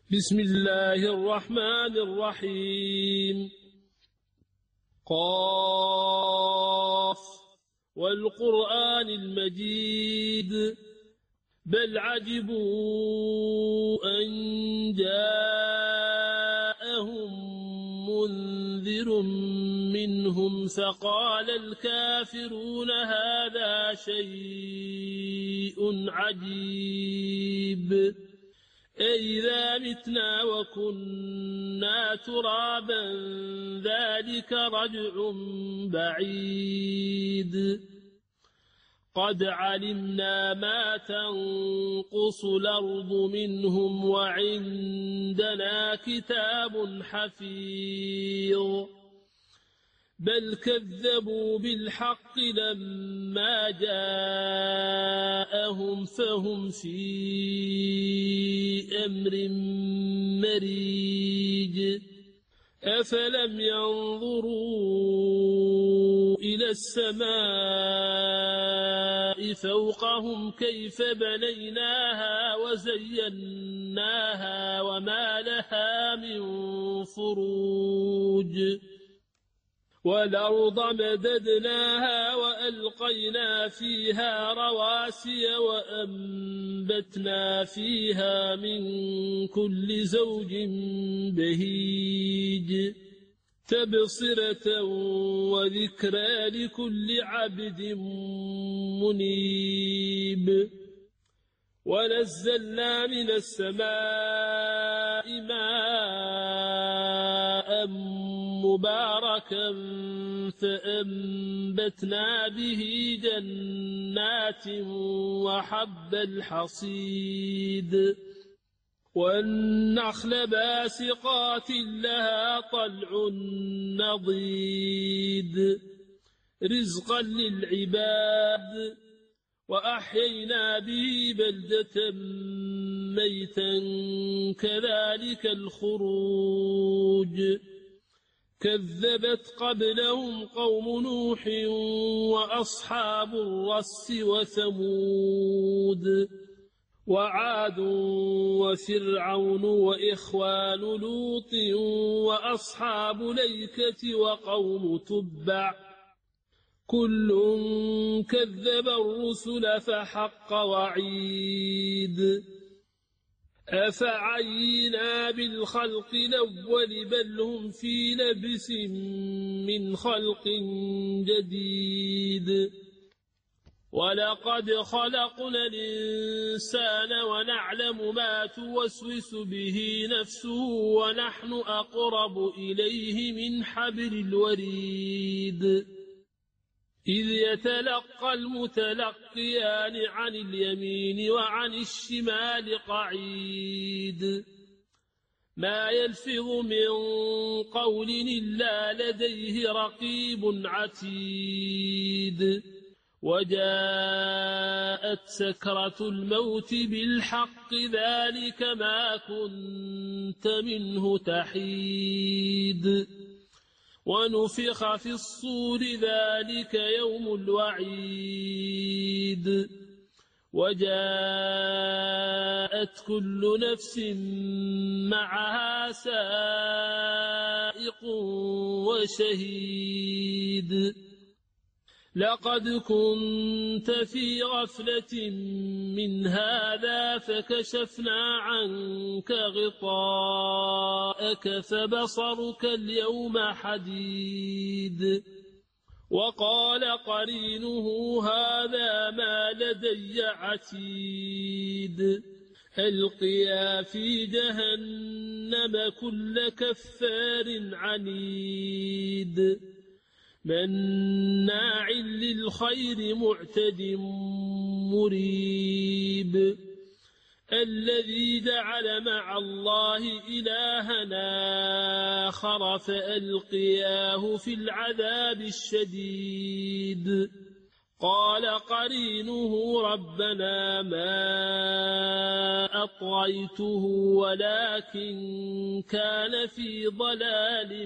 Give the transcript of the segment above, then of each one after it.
بسم الله الرحمن الرحيم. قاف والقرآن المجيد بل عجبوا أن جاءهم منذر منهم فقال الكافرون هذا شيء عجيب أإذا متنا وكنا ترابا ذلك رجع بعيد قد علمنا ما تنقص الأرض منهم وعندنا كتاب حفيظ بل كذبوا بالحق لما جاءهم فهم في أمر مريج أفلم ينظروا إلى السماء فوقهم كيف بنيناها وزيناها وما لها من فروج والأرض مددناها وألقينا فيها رواسي وأنبتنا فيها من كل زوج بهيج تبصرة وذكرى لكل عبد منيب ونزلنا من السماء ماء مباركا فأنبتنا به جنات وحب الحصيد والنخل باسقات لها طلع نضيد رزقا للعباد وأحيينا به بلدة ميتا كذلك الخروج كذبت قبلهم قوم نوح وأصحاب الرس وثمود وعاد وفرعون وإخوان لوط وأصحاب الأيكة وقوم تبع كل كذب الرسل فحق وعيد أفعينا بالخلق الأول بل هم في لبس من خلق جديد ولقد خلقنا الإنسان ونعلم ما توسوس به نفسه ونحن أقرب إليه من حبل الوريد إذ يتلقى المتلقيان عن اليمين وعن الشمال قعيد ما يلفظ من قول إلا لديه رقيب عتيد وجاءت سكرة الموت بالحق ذلك ما كنت منه تحيد ونفخ في الصور ذلك يوم الوعيد وجاءت كل نفس معها سائق وشهيد لقد كنت في غفلة من هذا فكشفنا عنك غطاءك فبصرك اليوم حديد وقال قرينه هذا ما لدي عتيد ألقيا في جهنم كل كفار عنيد مناع للخير معتد مريب الذي جعل مع الله إلهنا آخر فألقياه في العذاب الشديد قال قرينه ربنا ما أطغيته ولكن كان في ضلال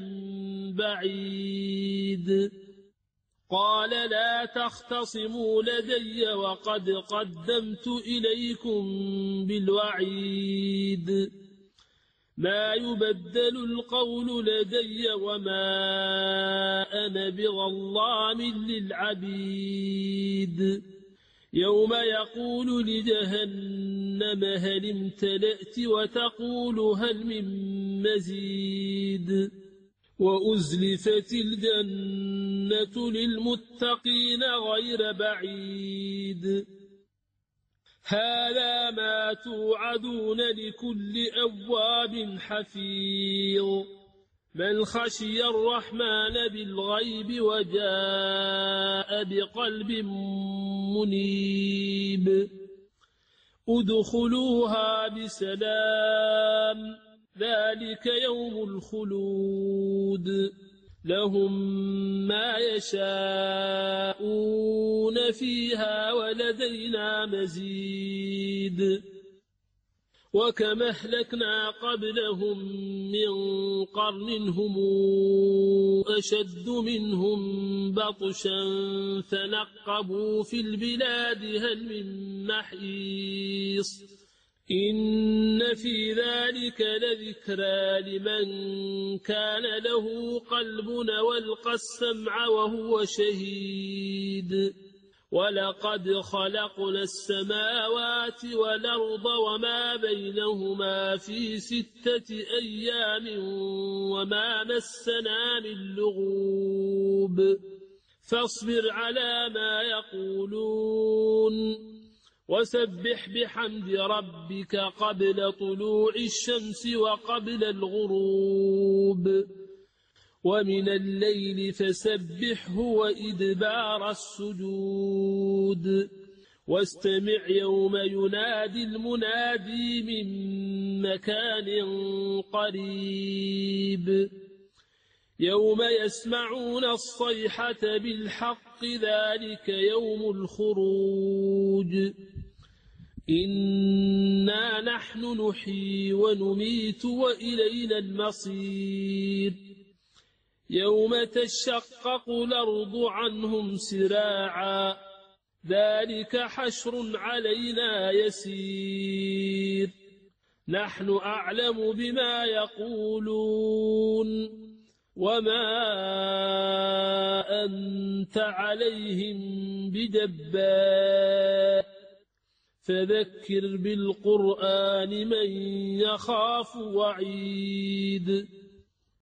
بعيد قال لا تختصموا لدي وقد قدمت إليكم بالوعيد ما يبدل القول لدي وما أنا بظلام للعبيد يوم يقول لجهنم هل امتلأت وتقول هل من مزيد وأزلفت الجنة للمتقين غير بعيد هذا ما توعدون لكل أواب حفيظ من خشي الرحمن بالغيب وجاء بقلب منيب ادخلوها بسلام ذلك يوم الخلود لهم ما يشاءون فيها ولدينا مزيد وكما أهلكنا قبلهم من قرن هم أشد منهم بطشا فنقبوا في البلاد هل من محيص إن في ذلك لذكرى لمن كان له قلب والقى السمع وهو شهيد ولقد خلقنا السماوات والأرض وما بينهما في 6 أيام وما مسنا من لغوب فاصبر على ما يقولون وسبح بحمد ربك قبل طلوع الشمس وقبل الغروب ومن الليل فسبحه وإدبار السجود واستمع يوم ينادي المنادي من مكان قريب يوم يسمعون الصيحة بالحق ذلك يوم الخروج إنا نحن نحيي ونميت وإلينا المصير يوم تشقق الأرض عنهم سراعا ذلك حشر علينا يسير نحن أعلم بما يقولون وما أنت عليهم بجبار فذكر بالقرآن من يخاف وعيد